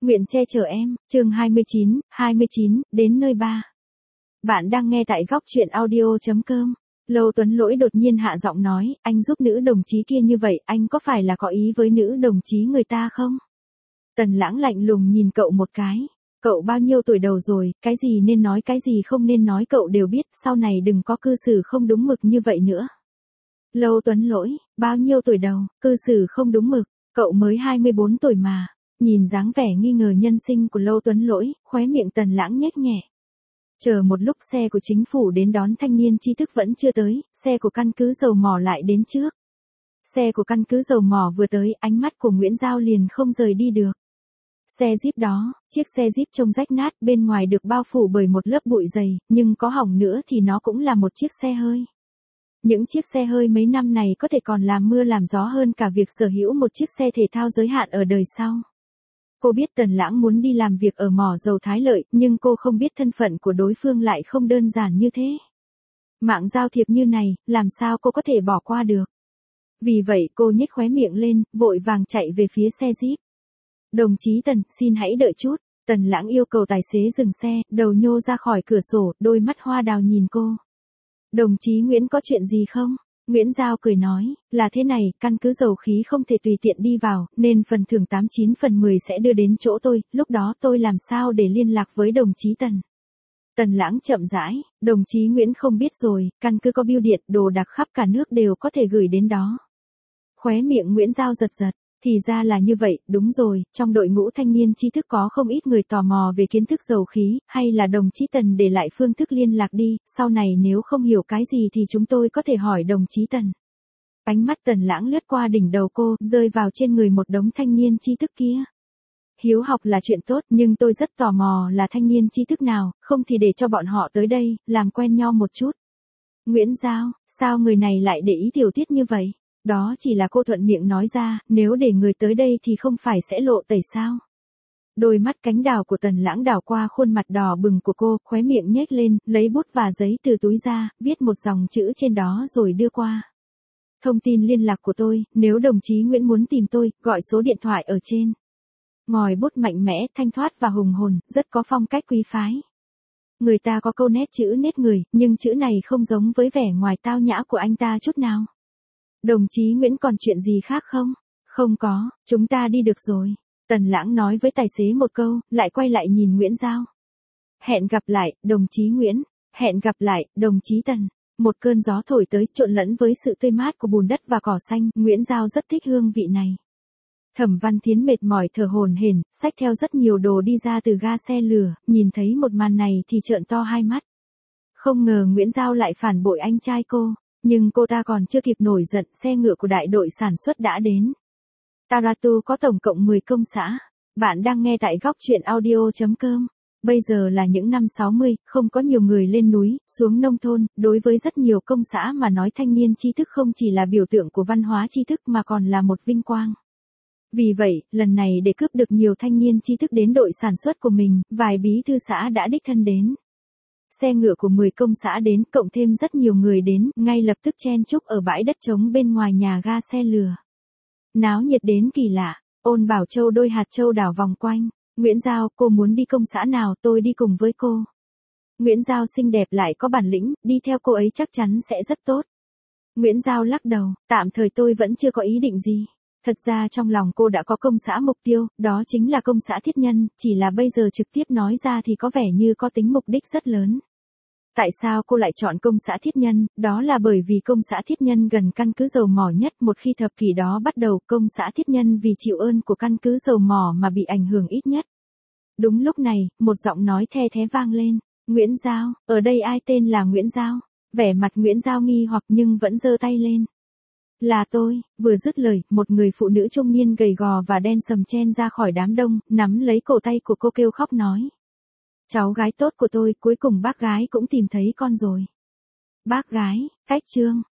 Nguyện che chở em, chương 29, đến nơi ba. Bạn đang nghe tại góc truyện audio.com. Lâu Tuấn Lỗi đột nhiên hạ giọng nói, anh giúp nữ đồng chí kia như vậy, anh có phải là có ý với nữ đồng chí người ta không? Tần Lãng lạnh lùng nhìn cậu một cái. Cậu bao nhiêu tuổi đầu rồi, cái gì nên nói cái gì không nên nói cậu đều biết, sau này đừng có cư xử không đúng mực như vậy nữa. Lâu Tuấn Lỗi, bao nhiêu tuổi đầu, cư xử không đúng mực, cậu mới 24 tuổi mà. Nhìn dáng vẻ nghi ngờ nhân sinh của Lâu Tuấn Lỗi, khóe miệng Tần Lãng nhếch nhẹ. Chờ một lúc xe của chính phủ đến đón thanh niên trí thức vẫn chưa tới, xe của căn cứ dầu mỏ lại đến trước. Xe của căn cứ dầu mỏ vừa tới, ánh mắt của Nguyễn Giao liền không rời đi được. Xe Jeep đó, chiếc xe Jeep trông rách nát, bên ngoài được bao phủ bởi một lớp bụi dày, nhưng có hỏng nữa thì nó cũng là một chiếc xe hơi. Những chiếc xe hơi mấy năm này có thể còn làm mưa làm gió hơn cả việc sở hữu một chiếc xe thể thao giới hạn ở đời sau. Cô biết Tần Lãng muốn đi làm việc ở mỏ dầu Thái Lợi, nhưng cô không biết thân phận của đối phương lại không đơn giản như thế. Mạng giao thiệp như này, làm sao cô có thể bỏ qua được. Vì vậy cô nhếch khóe miệng lên, vội vàng chạy về phía xe Jeep. Đồng chí Tần, xin hãy đợi chút. Tần Lãng yêu cầu tài xế dừng xe, đầu nhô ra khỏi cửa sổ, đôi mắt hoa đào nhìn cô. Đồng chí Nguyễn có chuyện gì không? Nguyễn Giao cười nói, là thế này, căn cứ dầu khí không thể tùy tiện đi vào, nên phần thưởng 89/10 sẽ đưa đến chỗ tôi, lúc đó tôi làm sao để liên lạc với đồng chí Tần. Tần Lãng chậm rãi, đồng chí Nguyễn không biết rồi, căn cứ có bưu điện, đồ đạc khắp cả nước đều có thể gửi đến đó. Khóe miệng Nguyễn Giao giật giật, thì ra là như vậy, đúng rồi, trong đội ngũ thanh niên tri thức có không ít người tò mò về kiến thức dầu khí, hay là đồng chí Tần để lại phương thức liên lạc đi, sau này nếu không hiểu cái gì thì chúng tôi có thể hỏi đồng chí Tần. Ánh mắt Tần Lãng lướt qua đỉnh đầu cô, rơi vào trên người một đống thanh niên tri thức kia. Hiếu học là chuyện tốt, nhưng tôi rất tò mò là thanh niên tri thức nào, không thì để cho bọn họ tới đây, làm quen nhau một chút. Nguyễn Giao, sao người này lại để ý tiểu tiết như vậy? Đó chỉ là cô thuận miệng nói ra, nếu để người tới đây thì không phải sẽ lộ tẩy sao. Đôi mắt cánh đào của Tần Lãng đảo qua khuôn mặt đỏ bừng của cô, khóe miệng nhếch lên, lấy bút và giấy từ túi ra, viết một dòng chữ trên đó rồi đưa qua. Thông tin liên lạc của tôi, nếu đồng chí Nguyễn muốn tìm tôi, gọi số điện thoại ở trên. Ngòi bút mạnh mẽ, thanh thoát và hùng hồn, rất có phong cách quý phái. Người ta có câu nét chữ nết người, nhưng chữ này không giống với vẻ ngoài tao nhã của anh ta chút nào. Đồng chí Nguyễn còn chuyện gì khác không? Không có, chúng ta đi được rồi. Tần Lãng nói với tài xế một câu, lại quay lại nhìn Nguyễn Giao. Hẹn gặp lại, đồng chí Nguyễn. Hẹn gặp lại, đồng chí Tần. Một cơn gió thổi tới, trộn lẫn với sự tươi mát của bùn đất và cỏ xanh, Nguyễn Giao rất thích hương vị này. Thẩm Văn Thiến mệt mỏi thở hổn hển, xách theo rất nhiều đồ đi ra từ ga xe lửa, nhìn thấy một màn này thì trợn to hai mắt. Không ngờ Nguyễn Giao lại phản bội anh trai cô. Nhưng cô ta còn chưa kịp nổi giận, xe ngựa của đại đội sản xuất đã đến. Taratu có tổng cộng 10 công xã. Bạn đang nghe tại góc truyện audio.com. Bây giờ là những năm 60, không có nhiều người lên núi, xuống nông thôn, đối với rất nhiều công xã mà nói thanh niên tri thức không chỉ là biểu tượng của văn hóa tri thức mà còn là một vinh quang. Vì vậy, lần này để cướp được nhiều thanh niên tri thức đến đội sản xuất của mình, vài bí thư xã đã đích thân đến. Xe ngựa của 10 công xã đến, cộng thêm rất nhiều người đến, ngay lập tức chen chúc ở bãi đất trống bên ngoài nhà ga xe lửa. Náo nhiệt đến kỳ lạ, Ôn Bảo Châu đôi hạt châu đảo vòng quanh. Nguyễn Giao, cô muốn đi công xã nào, tôi đi cùng với cô. Nguyễn Giao xinh đẹp lại có bản lĩnh, đi theo cô ấy chắc chắn sẽ rất tốt. Nguyễn Giao lắc đầu, tạm thời tôi vẫn chưa có ý định gì. Thật ra trong lòng cô đã có công xã mục tiêu, đó chính là công xã Thiết Nhân, chỉ là bây giờ trực tiếp nói ra thì có vẻ như có tính mục đích rất lớn. Tại sao cô lại chọn công xã Thiết Nhân? Đó là bởi vì công xã Thiết Nhân gần căn cứ dầu mỏ nhất, một khi thập kỷ đó bắt đầu, công xã Thiết Nhân vì chịu ơn của căn cứ dầu mỏ mà bị ảnh hưởng ít nhất. Đúng lúc này, một giọng nói the thé vang lên, Nguyễn Giao, ở đây ai tên là Nguyễn Giao? Vẻ mặt Nguyễn Giao nghi hoặc nhưng vẫn giơ tay lên. Là tôi, vừa dứt lời, một người phụ nữ trung niên gầy gò và đen sầm chen ra khỏi đám đông, nắm lấy cổ tay của cô kêu khóc nói. Cháu gái tốt của tôi, cuối cùng bác gái cũng tìm thấy con rồi. Bác gái, cách chương.